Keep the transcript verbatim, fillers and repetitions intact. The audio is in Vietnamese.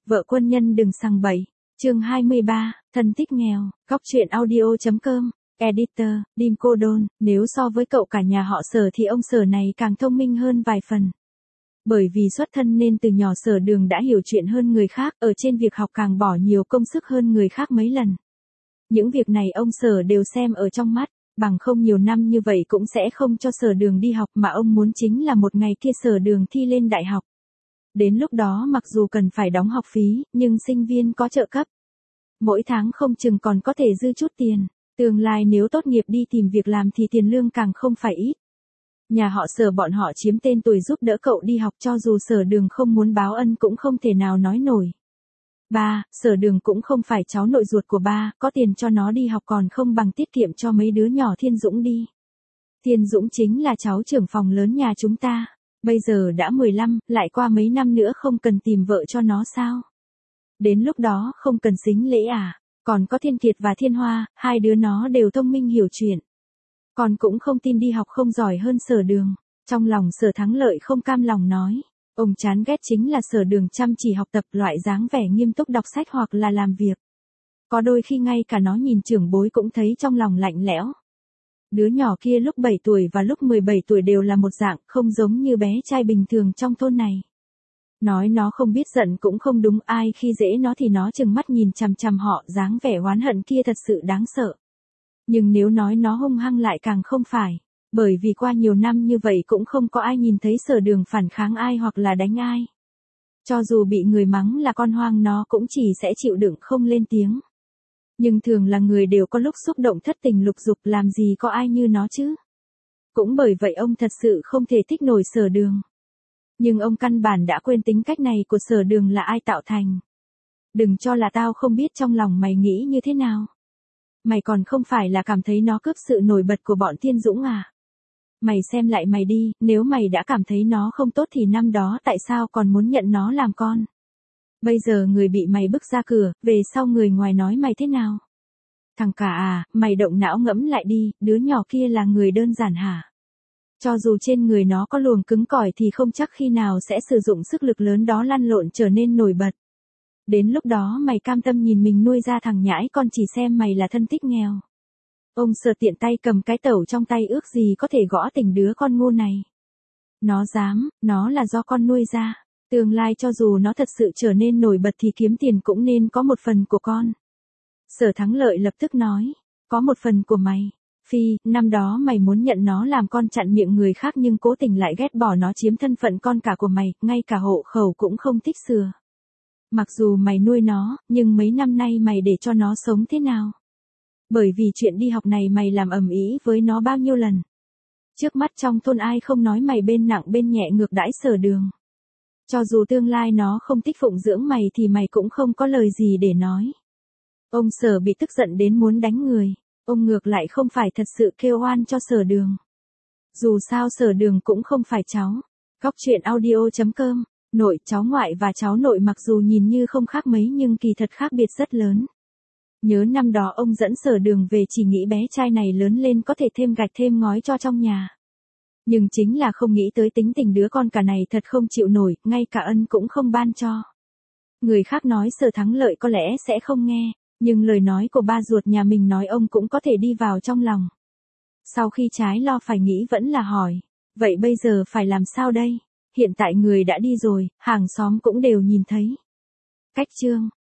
Vợ quân nhân đừng sằng bậy. Chương hai mươi ba, thân thích nghèo, góc truyện audio.com, editor, Đinh Cô Đôn, nếu so với cậu cả nhà họ Sở thì ông Sở này càng thông minh hơn vài phần. Bởi vì xuất thân nên từ nhỏ Sở Đường đã hiểu chuyện hơn người khác, ở trên việc học càng bỏ nhiều công sức hơn người khác mấy lần. Những việc này ông Sở đều xem ở trong mắt, bằng không nhiều năm như vậy cũng sẽ không cho Sở Đường đi học mà ông muốn chính là một ngày kia Sở Đường thi lên đại học. Đến lúc đó mặc dù cần phải đóng học phí, nhưng sinh viên có trợ cấp. Mỗi tháng không chừng còn có thể dư chút tiền. Tương lai nếu tốt nghiệp đi tìm việc làm thì tiền lương càng không phải ít. Nhà họ Sở bọn họ chiếm tên tuổi giúp đỡ cậu đi học, cho dù Sở Đường không muốn báo ân cũng không thể nào nói nổi. Ba, Sở Đường cũng không phải cháu nội ruột của ba, có tiền cho nó đi học còn không bằng tiết kiệm cho mấy đứa nhỏ Thiên Dũng đi. Thiên Dũng chính là cháu trưởng phòng lớn nhà chúng ta. Bây giờ đã mười lăm, lại qua mấy năm nữa không cần tìm vợ cho nó sao? Đến lúc đó không cần sính lễ à? Còn có Thiên Kiệt và Thiên Hoa, hai đứa nó đều thông minh hiểu chuyện. Còn cũng không tin đi học không giỏi hơn Sở Đường. Trong lòng Sở Thắng Lợi không cam lòng nói. Ông chán ghét chính là Sở Đường chăm chỉ học tập, loại dáng vẻ nghiêm túc đọc sách hoặc là làm việc. Có đôi khi ngay cả nó nhìn trưởng bối cũng thấy trong lòng lạnh lẽo. Đứa nhỏ kia lúc bảy tuổi và lúc mười bảy tuổi đều là một dạng, không giống như bé trai bình thường trong thôn này. Nói nó không biết giận cũng không đúng, ai khi dễ nó thì nó trừng mắt nhìn chằm chằm họ, dáng vẻ oán hận kia thật sự đáng sợ. Nhưng nếu nói nó hung hăng lại càng không phải, bởi vì qua nhiều năm như vậy cũng không có ai nhìn thấy Sở Đường phản kháng ai hoặc là đánh ai. Cho dù bị người mắng là con hoang nó cũng chỉ sẽ chịu đựng không lên tiếng. Nhưng thường là người đều có lúc xúc động thất tình lục dục, làm gì có ai như nó chứ. Cũng bởi vậy ông thật sự không thể thích nổi Sở Đường. Nhưng ông căn bản đã quên tính cách này của Sở Đường là ai tạo thành. Đừng cho là tao không biết trong lòng mày nghĩ như thế nào. Mày còn không phải là cảm thấy nó cướp sự nổi bật của bọn Thiên Dũng à? Mày xem lại mày đi, nếu mày đã cảm thấy nó không tốt thì năm đó tại sao còn muốn nhận nó làm con? Bây giờ người bị mày bức ra cửa, về sau người ngoài nói mày thế nào? Thằng cả à, mày động não ngẫm lại đi, đứa nhỏ kia là người đơn giản hả? Cho dù trên người nó có luồng cứng cỏi thì không chắc khi nào sẽ sử dụng sức lực lớn đó lăn lộn trở nên nổi bật. Đến lúc đó mày cam tâm nhìn mình nuôi ra thằng nhãi con chỉ xem mày là thân thích nghèo. Ông Sở tiện tay cầm cái tẩu trong tay, ước gì có thể gõ tỉnh đứa con ngu này. Nó dám, nó là do con nuôi ra. Tương lai cho dù nó thật sự trở nên nổi bật thì kiếm tiền cũng nên có một phần của con. Sở Thắng Lợi lập tức nói, có một phần của mày. Phi, năm đó mày muốn nhận nó làm con chặn miệng người khác nhưng cố tình lại ghét bỏ nó chiếm thân phận con cả của mày, ngay cả hộ khẩu cũng không thích sửa. Mặc dù mày nuôi nó, nhưng mấy năm nay mày để cho nó sống thế nào? Bởi vì chuyện đi học này mày làm ầm ĩ với nó bao nhiêu lần. Trước mắt trong thôn ai không nói mày bên nặng bên nhẹ ngược đãi Sở Đường. Cho dù tương lai nó không thích phụng dưỡng mày thì mày cũng không có lời gì để nói. Ông Sở bị tức giận đến muốn đánh người. Ông ngược lại không phải thật sự kêu oan cho Sở Đường. Dù sao Sở Đường cũng không phải cháu. Góc truyện audio.com, nội, cháu ngoại và cháu nội mặc dù nhìn như không khác mấy nhưng kỳ thật khác biệt rất lớn. Nhớ năm đó ông dẫn Sở Đường về chỉ nghĩ bé trai này lớn lên có thể thêm gạch thêm ngói cho trong nhà. Nhưng chính là không nghĩ tới tính tình đứa con cả này thật không chịu nổi, ngay cả ân cũng không ban cho. Người khác nói Sở Thắng Lợi có lẽ sẽ không nghe, nhưng lời nói của ba ruột nhà mình nói ông cũng có thể đi vào trong lòng. Sau khi trái lo phải nghĩ vẫn là hỏi, vậy bây giờ phải làm sao đây? Hiện tại người đã đi rồi, hàng xóm cũng đều nhìn thấy. Cách chương